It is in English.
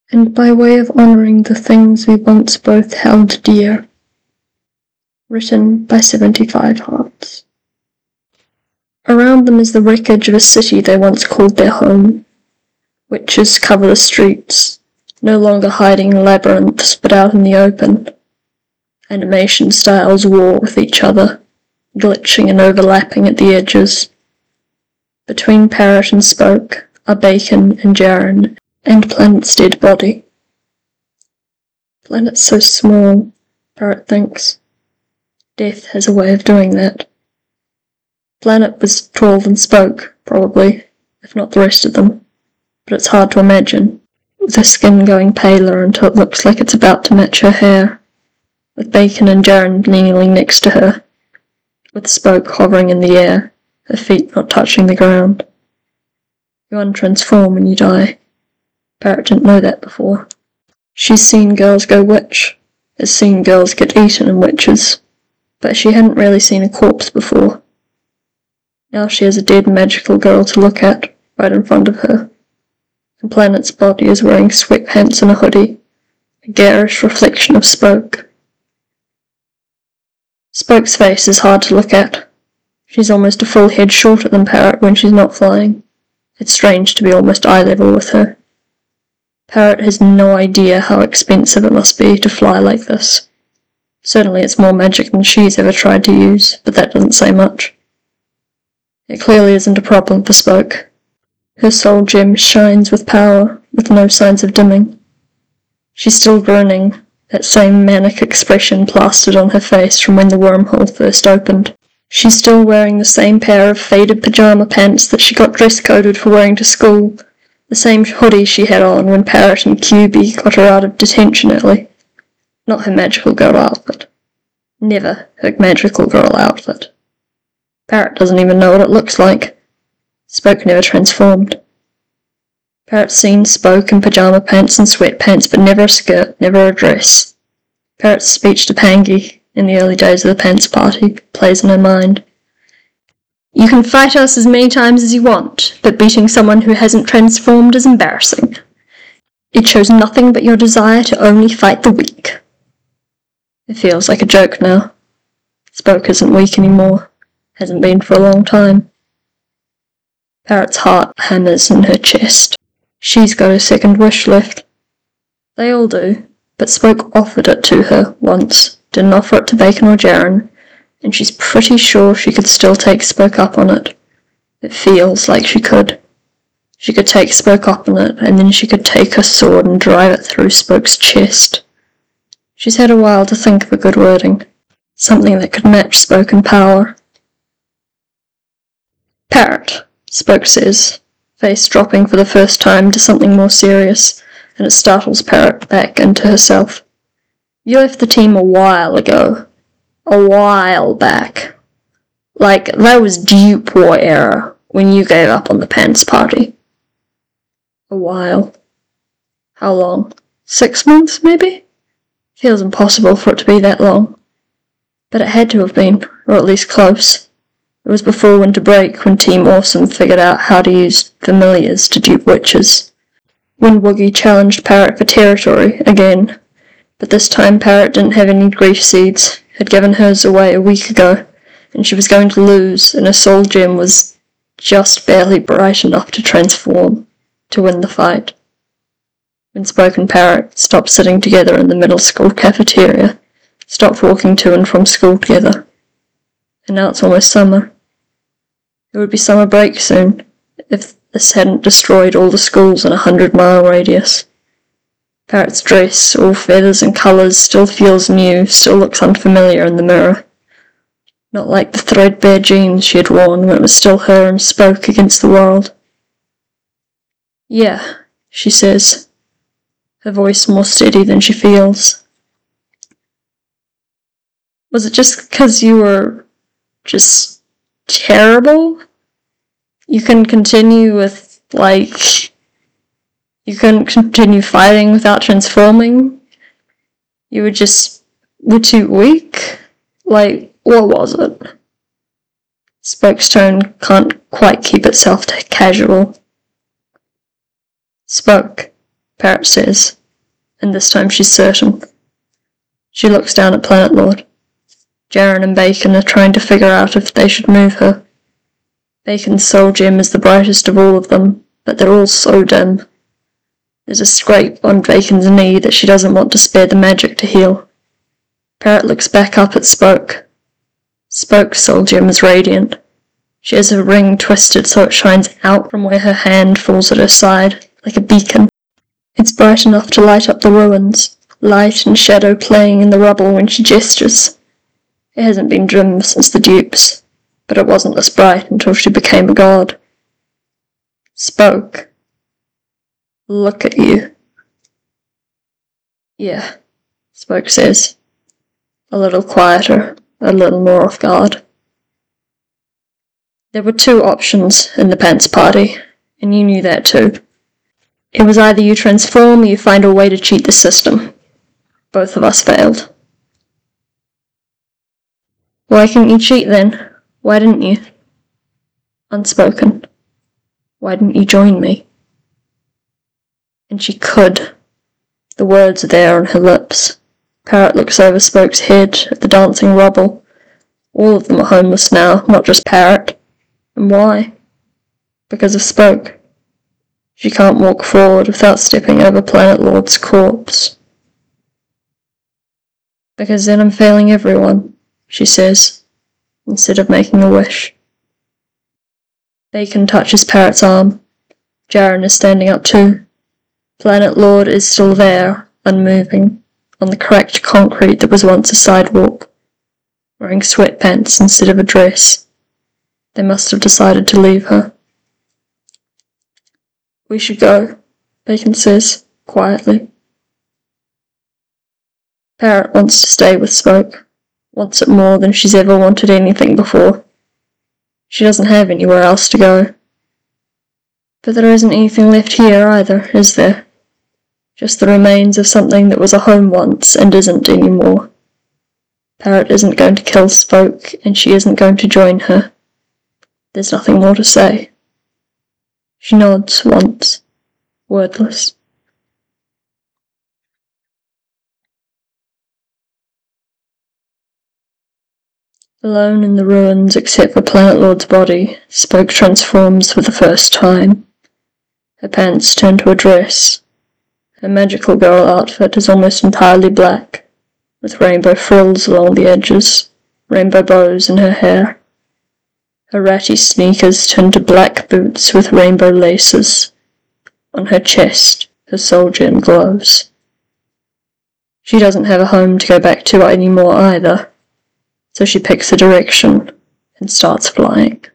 and by way of honouring the things we once both held dear. Written by 75 Hearts. Around them is the wreckage of a city they once called their home. Witches cover the streets, no longer hiding in labyrinths but out in the open. Animation styles war with each other, glitching and overlapping at the edges. Between Parrot and Spoke are Bacon and Jaren and Planet's dead body. Planet's so small, Parrot thinks. Death has a way of doing that. Planet was taller than Spoke, probably, if not the rest of them, but it's hard to imagine, with her skin going paler until it looks like it's about to match her hair, with Bacon and Jaren kneeling next to her, with Spoke hovering in the air, her feet not touching the ground. You untransform when you die. Parrot didn't know that before. She's seen girls go witch, has seen girls get eaten in witches, but she hadn't really seen a corpse before. Now she has a dead magical girl to look at, right in front of her. And Planet's body is wearing sweatpants and a hoodie, a garish reflection of Spoke. Spoke's face is hard to look at. She's almost a full head shorter than Parrot when she's not flying. It's strange to be almost eye level with her. Parrot has no idea how expensive it must be to fly like this. Certainly it's more magic than she's ever tried to use, but that doesn't say much. It clearly isn't a problem for Spoke. Her soul gem shines with power, with no signs of dimming. She's still grinning, that same manic expression plastered on her face from when the wormhole first opened. She's still wearing the same pair of faded pyjama pants that she got dress-coded for wearing to school, the same hoodie she had on when Parrot and QB got her out of detention early. Not her magical girl outfit. Never her magical girl outfit. Parrot doesn't even know what it looks like. Spoke never transformed. Parrot's seen Spoke in pyjama pants and sweatpants, but never a skirt, never a dress. Parrot's speech to Pangy, in the early days of the pants party, plays in her mind. You can fight us as many times as you want, but beating someone who hasn't transformed is embarrassing. It shows nothing but your desire to only fight the weak. It feels like a joke now. Spoke isn't weak anymore. Hasn't been for a long time. Parrot's heart hammers in her chest. She's got a second wish left. They all do, but Spoke offered it to her once, didn't offer it to Bacon or Jaren, and she's pretty sure she could still take Spoke up on it. It feels like she could. She could take Spoke up on it, and then she could take her sword and drive it through Spoke's chest. She's had a while to think of a good wording. Something that could match Spoke in power. Parrot, Spoke says, face dropping for the first time to something more serious, and it startles Parrot back into herself. You left the team a while ago. A while back. Like, that was Dupe War era, when you gave up on the pants party. A while. How long? 6 months, maybe? Feels impossible for it to be that long. But it had to have been, or at least close. It was before winter break when Team Awesome figured out how to use familiars to dupe witches. When Woogie challenged Parrot for territory, again. But this time Parrot didn't have any grief seeds, had given hers away a week ago, and she was going to lose, and her soul gem was just barely bright enough to transform, to win the fight. When Spoke and Parrot stopped sitting together in the middle school cafeteria, stopped walking to and from school together. And now it's almost summer. It would be summer break soon, if this hadn't destroyed all the schools in a 100-mile radius. Parrot's dress, all feathers and colours, still feels new, still looks unfamiliar in the mirror. Not like the threadbare jeans she had worn when it was still her and Spoke against the world. Yeah, she says, her voice more steady than she feels. Was it just 'cause you were just terrible? You couldn't continue with, you couldn't continue fighting without transforming? You were too weak? What was it? Spoke's tone can't quite keep itself casual. Spoke, Parrot says, and this time she's certain. She looks down at Planet Lord. Jaren and Bacon are trying to figure out if they should move her. Bacon's soul gem is the brightest of all of them, but they're all so dim. There's a scrape on Bacon's knee that she doesn't want to spare the magic to heal. Parrot looks back up at Spoke. Spoke's soul gem is radiant. She has her ring twisted so it shines out from where her hand falls at her side, like a beacon. It's bright enough to light up the ruins, light and shadow playing in the rubble when she gestures. It hasn't been dim since the dupes, but it wasn't this bright until she became a god. Spoke. Look at you. Yeah, Spoke says. A little quieter, a little more off guard. There were two options in the Pants Party, and you knew that too. It was either you transform or you find a way to cheat the system. Both of us failed. Why couldn't you cheat then? Why didn't you? Unspoken. Why didn't you join me? And she could. The words are there on her lips. Parrot looks over Spoke's head at the dancing rubble. All of them are homeless now, not just Parrot. And why? Because of Spoke. She can't walk forward without stepping over Planet Lord's corpse. Because then I'm failing everyone, she says, instead of making a wish. Bacon touches Parrot's arm. Jaren is standing up too. Planet Lord is still there, unmoving, on the cracked concrete that was once a sidewalk, wearing sweatpants instead of a dress. They must have decided to leave her. We should go, Bacon says, quietly. Parrot wants to stay with Spoke, wants it more than she's ever wanted anything before. She doesn't have anywhere else to go. But there isn't anything left here either, is there? Just the remains of something that was a home once and isn't anymore. Parrot isn't going to kill Spoke, and she isn't going to join her. There's nothing more to say. She nods once, wordless. Alone in the ruins except for Planet Lord's body, Spoke transforms for the first time. Her pants turn to a dress. Her magical girl outfit is almost entirely black, with rainbow frills along the edges, rainbow bows in her hair. Her ratty sneakers turn to black boots with rainbow laces. On her chest, her soul gem glows. She doesn't have a home to go back to anymore either, so she picks a direction and starts flying.